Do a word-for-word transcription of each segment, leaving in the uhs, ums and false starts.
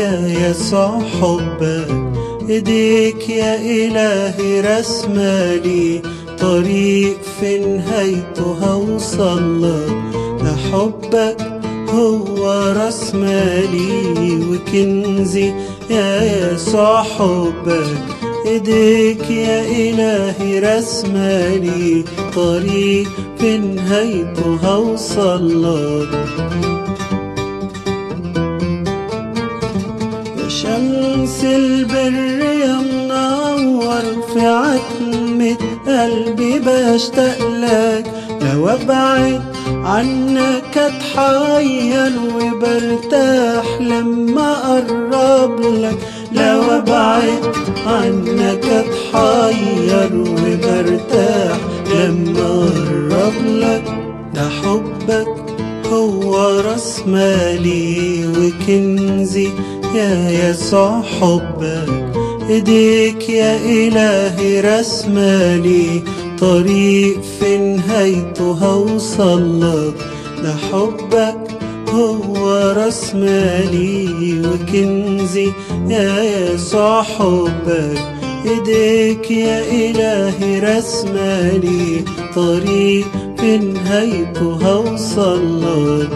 يا يسوع حبك. ايديك يا إلهي رسمالي طريق في نهايته هوصلك. ده حبك هو رسمالي وكنزي يا يسوع حبك. ايديك يا إلهي رسمالي طريق في نهايته هوصلك. يا شمس البر يا منور في عتمة قلبي بشتاقلك. لو ابعد عنك اتحير وبرتاح لما اقرب لك. لو ابعد عنك اتحير وبرتاح لما اقرب لك. ده حبك هو رسمالي وكنزي يا يسوع حبك. ايديك يا إلهي رسمالي طريق في نهايته هوصلك. ده حبك هو رسمالي وكنزي يا يسوع حبك. ايديك يا إلهي رسمالي طريق في نهايته هوصلك.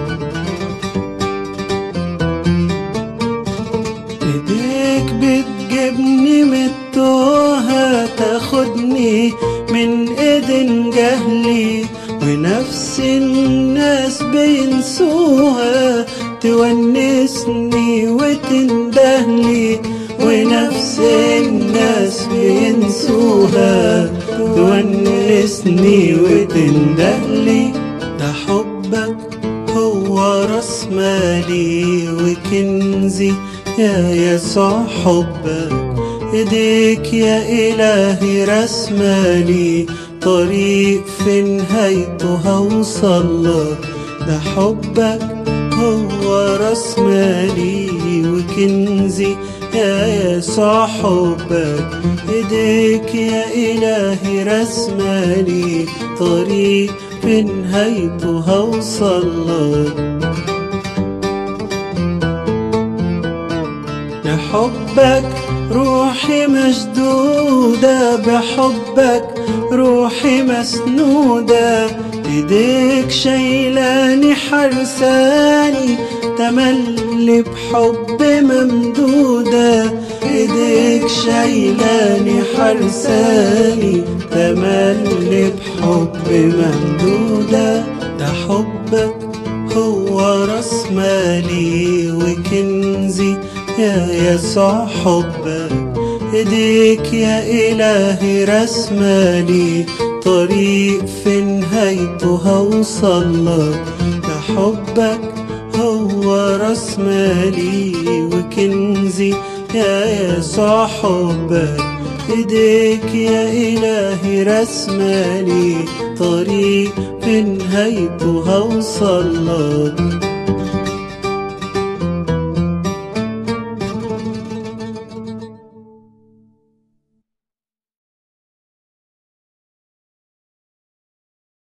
ايديك بتجيبني من التوهة تاخدني من ايدين جهلي ونفس الناس بينسوها تونسني وتندهلي. ونفس الناس بينسوها تونسني وتندهلي. ده حبك هو رسمالي وكنزي يا يسوع حبك. ايديك يا إلهي رسمالي طريق في نهايته هوصلك. ده حبك هو رسمالي وكنزي يا يسوع حبك. ايديك يا إلهي رسمالي طريق في نهايته هوصلك. بحبك روحي مشدودة، بحبك روحي مسنودة. ايديك شايلاني حرساني تملي بحب ممدودة. ايديك شايلاني حرساني تملي بحب ممدودة. ده حبك هو رسمالي وكنزي يا يسوع حبك. ايديك يا إلهي رسمالي طريق في نهايته هوصلك. ده حبك هو رسمالي وكنزي يا يسوع حبك. ايديك يا إلهي رسمالي طريق في نهايته هوصلك.